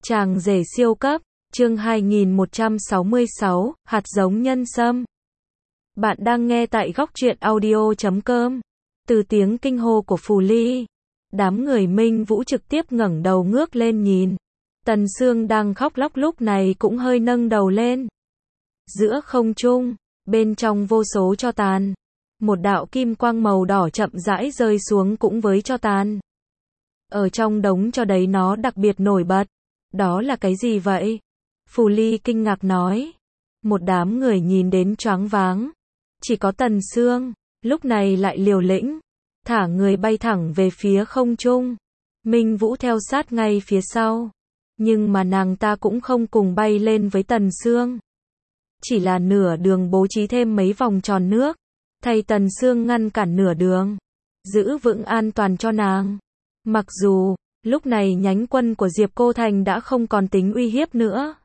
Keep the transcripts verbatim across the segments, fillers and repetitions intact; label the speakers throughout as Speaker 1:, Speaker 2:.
Speaker 1: Chàng rể siêu cấp, chương hai nghìn một trăm sáu mươi sáu, hạt giống nhân sâm. Bạn đang nghe tại góc truyện audio chấm com. Từ tiếng kinh hô của Phù Ly, đám người Minh Vũ trực tiếp ngẩng đầu ngước lên nhìn. Tần Sương đang khóc lóc lúc này cũng hơi nâng đầu lên. Giữa không trung, bên trong vô số tro tàn, một đạo kim quang màu đỏ chậm rãi rơi xuống cũng với tro tàn. Ở trong đống tro đấy nó đặc biệt nổi bật. Đó là cái gì vậy? Phù Ly kinh ngạc nói. Một đám người nhìn đến choáng váng. Chỉ có Tần Sương, lúc này lại liều lĩnh, thả người bay thẳng về phía không trung. Minh Vũ theo sát ngay phía sau. Nhưng mà nàng ta cũng không cùng bay lên với Tần Sương. Chỉ là nửa đường bố trí thêm mấy vòng tròn nước, thay Tần Sương ngăn cản nửa đường, giữ vững an toàn cho nàng. Mặc dù lúc này nhánh quân của Diệp Cô Thành đã không còn tính uy hiếp nữa.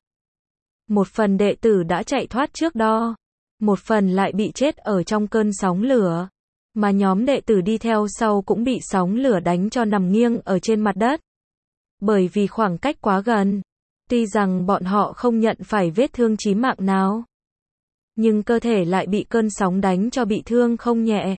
Speaker 1: Một phần đệ tử đã chạy thoát trước đó, một phần lại bị chết ở trong cơn sóng lửa, mà nhóm đệ tử đi theo sau cũng bị sóng lửa đánh cho nằm nghiêng ở trên mặt đất. Bởi vì khoảng cách quá gần, tuy rằng bọn họ không nhận phải vết thương chí mạng nào, nhưng cơ thể lại bị cơn sóng đánh cho bị thương không nhẹ.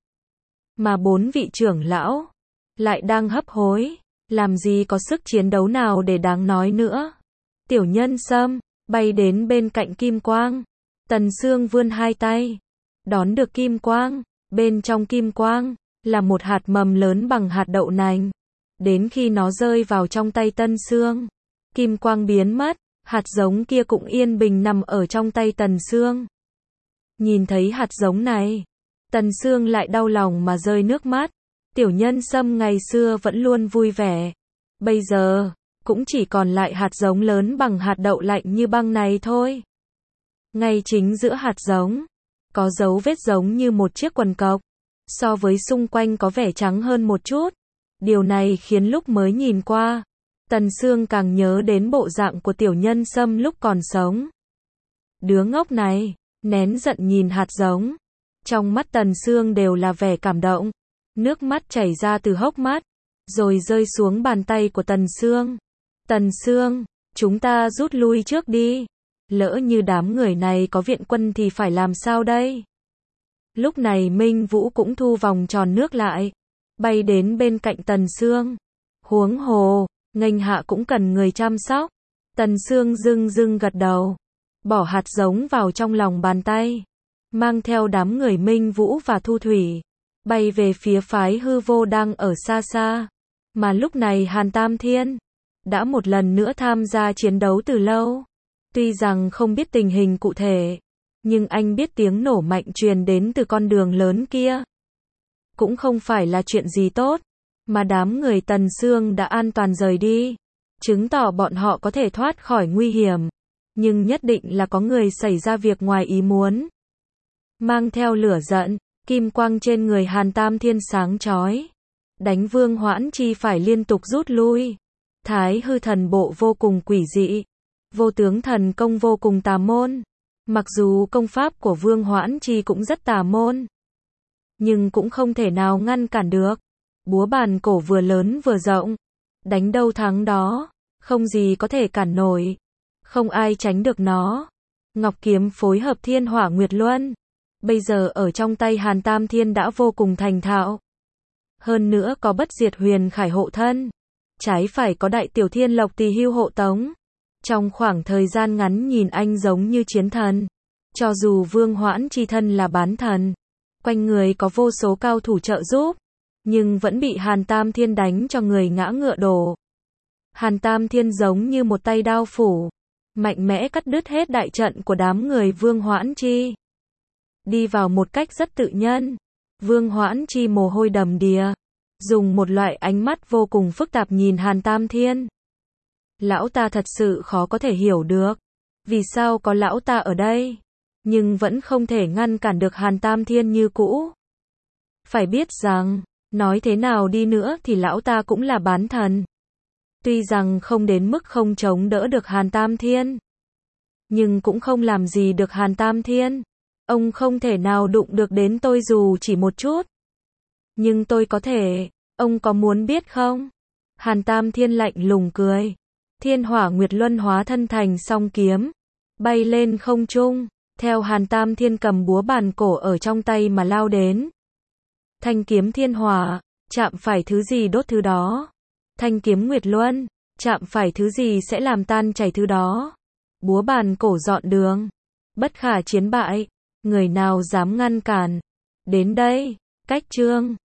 Speaker 1: Mà bốn vị trưởng lão lại đang hấp hối, làm gì có sức chiến đấu nào để đáng nói nữa. Tiểu Nhân Sâm bay đến bên cạnh kim quang. Tần Sương vươn hai tay, đón được kim quang. Bên trong kim quang là một hạt mầm lớn bằng hạt đậu nành. Đến khi nó rơi vào trong tay Tần Sương, kim quang biến mất, hạt giống kia cũng yên bình nằm ở trong tay Tần Sương. Nhìn thấy hạt giống này, Tần Sương lại đau lòng mà rơi nước mắt. Tiểu Nhân Sâm ngày xưa vẫn luôn vui vẻ, bây giờ cũng chỉ còn lại hạt giống lớn bằng hạt đậu lạnh như băng này thôi. Ngay chính giữa hạt giống, có dấu vết giống như một chiếc quần cộc, so với xung quanh có vẻ trắng hơn một chút. Điều này khiến lúc mới nhìn qua, Tần Sương càng nhớ đến bộ dạng của Tiểu Nhân Sâm lúc còn sống. Đứa ngốc này, nén giận nhìn hạt giống. Trong mắt Tần Sương đều là vẻ cảm động. Nước mắt chảy ra từ hốc mắt, rồi rơi xuống bàn tay của Tần Sương. Tần Sương, chúng ta rút lui trước đi. Lỡ như đám người này có viện quân thì phải làm sao đây? Lúc này Minh Vũ cũng thu vòng tròn nước lại, bay đến bên cạnh Tần Sương. Huống hồ, nghênh hạ cũng cần người chăm sóc. Tần Sương dưng dưng gật đầu, bỏ hạt giống vào trong lòng bàn tay, mang theo đám người Minh Vũ và Thu Thủy, bay về phía phái hư vô đang ở xa xa. Mà lúc này Hàn Tam Thiên đã một lần nữa tham gia chiến đấu từ lâu. Tuy rằng không biết tình hình cụ thể, nhưng anh biết tiếng nổ mạnh truyền đến từ con đường lớn kia cũng không phải là chuyện gì tốt. Mà đám người Tần Sương đã an toàn rời đi, chứng tỏ bọn họ có thể thoát khỏi nguy hiểm. Nhưng nhất định là có người xảy ra việc ngoài ý muốn. Mang theo lửa giận, kim quang trên người Hàn Tam Thiên sáng chói, đánh Vương Hoãn Chi phải liên tục rút lui. Thái hư thần bộ vô cùng quỷ dị, vô tướng thần công vô cùng tà môn. Mặc dù công pháp của Vương Hoãn Chi cũng rất tà môn, nhưng cũng không thể nào ngăn cản được. Búa bàn cổ vừa lớn vừa rộng, đánh đâu thắng đó, không gì có thể cản nổi, không ai tránh được nó. Ngọc kiếm phối hợp Thiên Hỏa Nguyệt Luân, bây giờ ở trong tay Hàn Tam Thiên đã vô cùng thành thạo. Hơn nữa có bất diệt huyền khải hộ thân, trái phải có đại tiểu thiên lộc tỳ hưu hộ tống. Trong khoảng thời gian ngắn nhìn anh giống như chiến thần. Cho dù Vương Hoãn Chi thân là bán thần, quanh người có vô số cao thủ trợ giúp, nhưng vẫn bị Hàn Tam Thiên đánh cho người ngã ngựa đổ. Hàn Tam Thiên giống như một tay đao phủ, mạnh mẽ cắt đứt hết đại trận của đám người Vương Hoãn Chi. Đi vào một cách rất tự nhiên. Vương Hoãn Chi mồ hôi đầm đìa, dùng một loại ánh mắt vô cùng phức tạp nhìn Hàn Tam Thiên. Lão ta thật sự khó có thể hiểu được, vì sao có lão ta ở đây, nhưng vẫn không thể ngăn cản được Hàn Tam Thiên như cũ. Phải biết rằng, nói thế nào đi nữa thì lão ta cũng là bán thần. Tuy rằng không đến mức không chống đỡ được Hàn Tam Thiên, nhưng cũng không làm gì được Hàn Tam Thiên. Ông không thể nào đụng được đến tôi dù chỉ một chút. Nhưng tôi có thể, ông có muốn biết không? Hàn Tam Thiên lạnh lùng cười. Thiên Hỏa Nguyệt Luân hóa thân thành song kiếm, bay lên không trung, theo Hàn Tam Thiên cầm búa bàn cổ ở trong tay mà lao đến. Thanh kiếm Thiên Hỏa, chạm phải thứ gì đốt thứ đó. Thanh kiếm Nguyệt Luân, chạm phải thứ gì sẽ làm tan chảy thứ đó. Búa bàn cổ dọn đường, bất khả chiến bại, người nào dám ngăn cản. Đến đây, cách chương